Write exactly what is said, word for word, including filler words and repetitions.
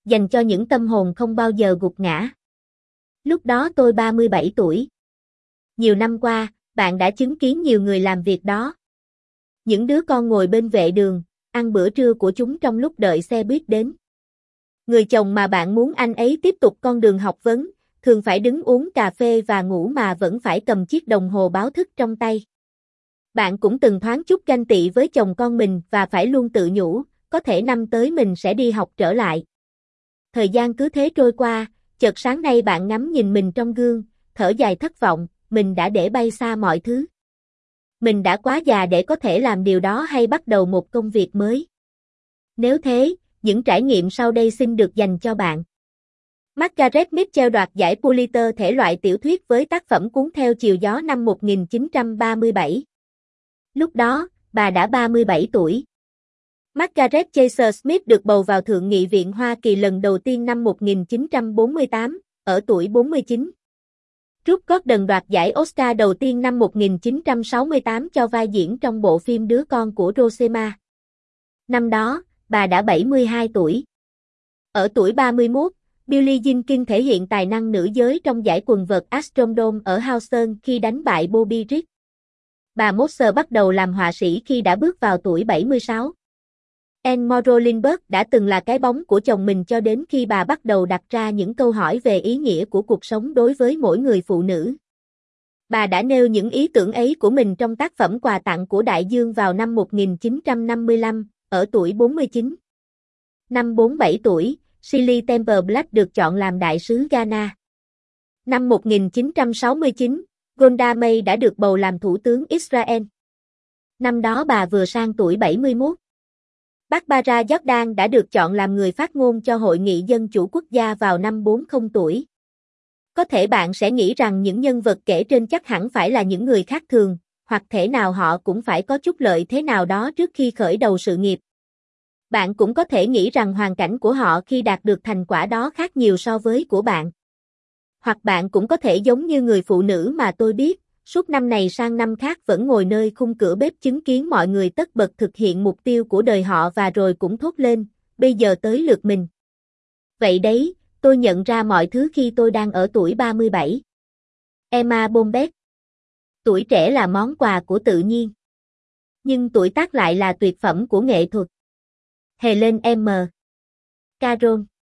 dành cho những tâm hồn không bao giờ gục ngã. Lúc đó tôi ba mươi bảy tuổi. Nhiều năm qua, bạn đã chứng kiến nhiều người làm việc đó. Những đứa con ngồi bên vệ đường, ăn bữa trưa của chúng trong lúc đợi xe buýt đến. Người chồng mà bạn muốn anh ấy tiếp tục con đường học vấn, thường phải đứng uống cà phê và ngủ mà vẫn phải cầm chiếc đồng hồ báo thức trong tay. Bạn cũng từng thoáng chút ganh tị với chồng con mình và phải luôn tự nhủ, có thể năm tới mình sẽ đi học trở lại. Thời gian cứ thế trôi qua, chợt sáng nay bạn ngắm nhìn mình trong gương, thở dài thất vọng, mình đã để bay xa mọi thứ. Mình đã quá già để có thể làm điều đó hay bắt đầu một công việc mới. Nếu thế, những trải nghiệm sau đây xin được dành cho bạn. Margaret Mitchell đoạt giải Pulitzer thể loại tiểu thuyết với tác phẩm Cuốn theo chiều gió năm một nghìn chín trăm ba mươi bảy. Lúc đó, bà đã ba mươi bảy tuổi. Margaret Chase Smith được bầu vào Thượng nghị viện Hoa Kỳ lần đầu tiên năm một nghìn chín trăm bốn mươi tám, ở tuổi bốn mươi chín. Ruth Gordon đoạt giải Oscar đầu tiên năm một nghìn chín trăm sáu mươi tám cho vai diễn trong bộ phim Đứa con của Rosema. Năm đó, bà đã bảy mươi hai tuổi. Ở tuổi ba mươi mốt, Billie Jean King thể hiện tài năng nữ giới trong giải quần vợt Astrodome ở Houston khi đánh bại Bobby Riggs. Bà Moser bắt đầu làm họa sĩ khi đã bước vào tuổi bảy mươi sáu. Anne Morrow Lindbergh đã từng là cái bóng của chồng mình cho đến khi bà bắt đầu đặt ra những câu hỏi về ý nghĩa của cuộc sống đối với mỗi người phụ nữ. Bà đã nêu những ý tưởng ấy của mình trong tác phẩm Quà tặng của đại dương vào năm một nghìn chín trăm năm mươi lăm, ở tuổi bốn mươi chín. Năm bốn mươi bảy tuổi, Shirley Temple Black được chọn làm đại sứ Ghana. Năm một nghìn chín trăm sáu mươi chín, Golda Meir đã được bầu làm thủ tướng Israel. Năm đó bà vừa sang tuổi bảy mươi mốt. Barbara Jordan đã được chọn làm người phát ngôn cho Hội nghị Dân chủ quốc gia vào năm bốn mươi tuổi. Có thể bạn sẽ nghĩ rằng những nhân vật kể trên chắc hẳn phải là những người khác thường, hoặc thể nào họ cũng phải có chút lợi thế nào đó trước khi khởi đầu sự nghiệp. Bạn cũng có thể nghĩ rằng hoàn cảnh của họ khi đạt được thành quả đó khác nhiều so với của bạn. Hoặc bạn cũng có thể giống như người phụ nữ mà tôi biết, suốt năm này sang năm khác vẫn ngồi nơi khung cửa bếp chứng kiến mọi người tất bật thực hiện mục tiêu của đời họ và rồi cũng thốt lên, bây giờ tới lượt mình. Vậy đấy, tôi nhận ra mọi thứ khi tôi đang ở tuổi ba mươi bảy. Emma Bombet. Tuổi trẻ là món quà của tự nhiên. Nhưng tuổi tác lại là tuyệt phẩm của nghệ thuật. Helen M. Caron.